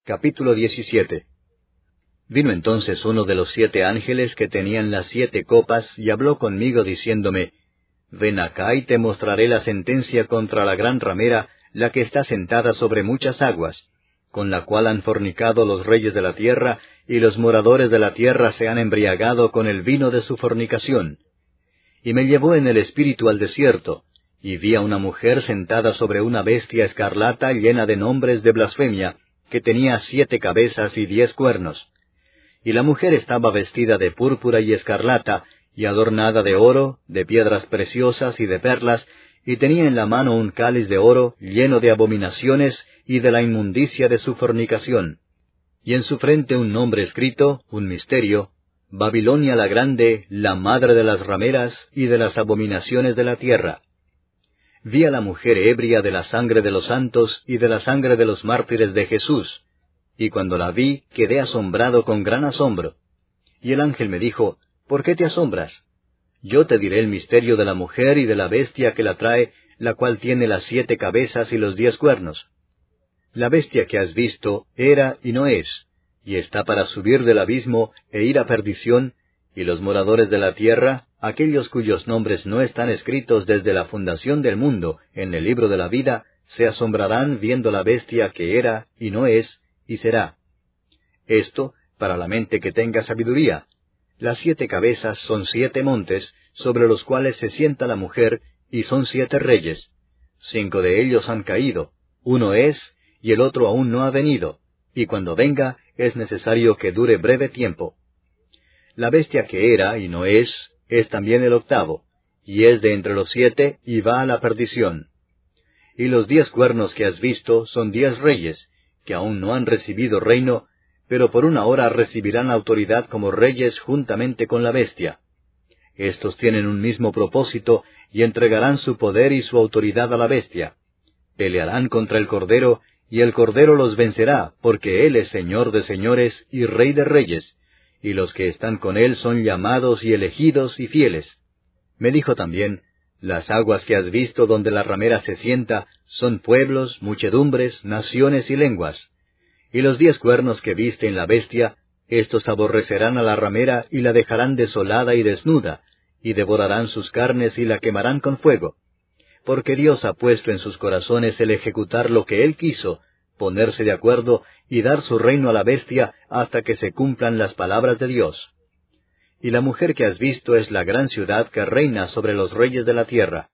Capítulo 17. Vino entonces uno de los 7 ángeles que tenían las 7 copas, y habló conmigo diciéndome, Ven acá y te mostraré la sentencia contra la gran ramera, la que está sentada sobre muchas aguas, con la cual han fornicado los reyes de la tierra, y los moradores de la tierra se han embriagado con el vino de su fornicación. Y me llevó en el espíritu al desierto, y vi a una mujer sentada sobre una bestia escarlata llena de nombres de blasfemia, que tenía 7 cabezas y 10 cuernos. Y la mujer estaba vestida de púrpura y escarlata, y adornada de oro, de piedras preciosas y de perlas, y tenía en la mano un cáliz de oro lleno de abominaciones y de la inmundicia de su fornicación. Y en su frente un nombre escrito, un misterio, Babilonia la Grande, la madre de las rameras y de las abominaciones de la tierra. Vi a la mujer ebria de la sangre de los santos y de la sangre de los mártires de Jesús, y cuando la vi quedé asombrado con gran asombro. Y el ángel me dijo, ¿por qué te asombras? Yo te diré el misterio de la mujer y de la bestia que la trae, la cual tiene las 7 cabezas y los 10 cuernos. La bestia que has visto era y no es, y está para subir del abismo e ir a perdición, y los moradores de la tierra, aquellos cuyos nombres no están escritos desde la fundación del mundo en el libro de la vida, se asombrarán viendo la bestia que era y no es, y será. Esto, para la mente que tenga sabiduría. Las 7 cabezas son 7 montes, sobre los cuales se sienta la mujer, y son 7 reyes. 5 de ellos han caído, uno es, y el otro aún no ha venido, y cuando venga es necesario que dure breve tiempo. La bestia que era y no es también el 8, y es de entre los 7, y va a la perdición. Y los 10 cuernos que has visto son 10 reyes, que aún no han recibido reino, pero por una hora recibirán autoridad como reyes juntamente con la bestia. Estos tienen un mismo propósito, y entregarán su poder y su autoridad a la bestia. Pelearán contra el Cordero, y el Cordero los vencerá, porque Él es Señor de señores y Rey de reyes, y los que están con Él son llamados y elegidos y fieles. Me dijo también, las aguas que has visto donde la ramera se sienta son pueblos, muchedumbres, naciones y lenguas. Y los 10 cuernos que viste en la bestia, estos aborrecerán a la ramera y la dejarán desolada y desnuda, y devorarán sus carnes y la quemarán con fuego. Porque Dios ha puesto en sus corazones el ejecutar lo que Él quiso, ponerse de acuerdo y dar su reino a la bestia hasta que se cumplan las palabras de Dios. Y la mujer que has visto es la gran ciudad que reina sobre los reyes de la tierra.